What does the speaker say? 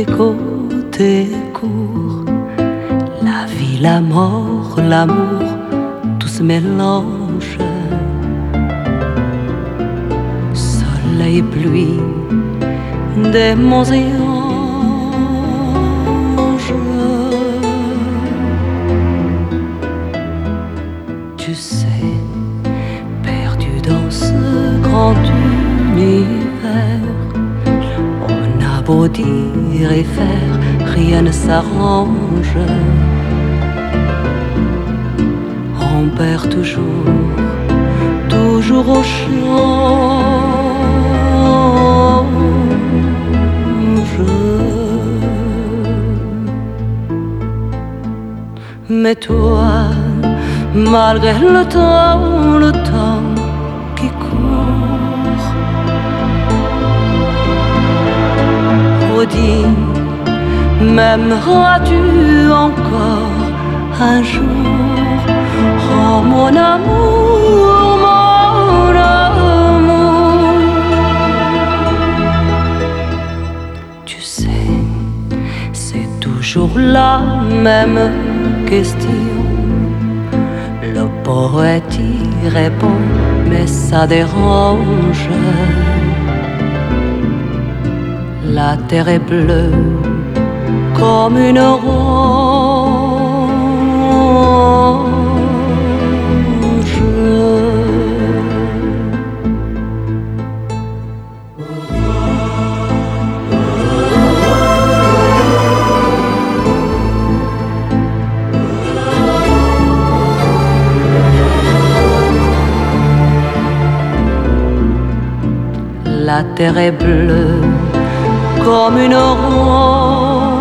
les côtés courts, la vie, la mort, l'amour, tout se mélange. Soleil et pluie, démons et anges. Tu sais, perdu dans ce grand univers, on a beau dire et faire, rien ne s'arrange. On perd toujours, toujours au change. Mais toi, malgré le temps qui court, redis, m'aimeras-tu encore un jour? Oh mon amour, mon amour. Tu sais, c'est toujours la même question. Le poète y répond, mais ça dérange. La terre est bleue comme une orange. La terre est bleue comme une orange.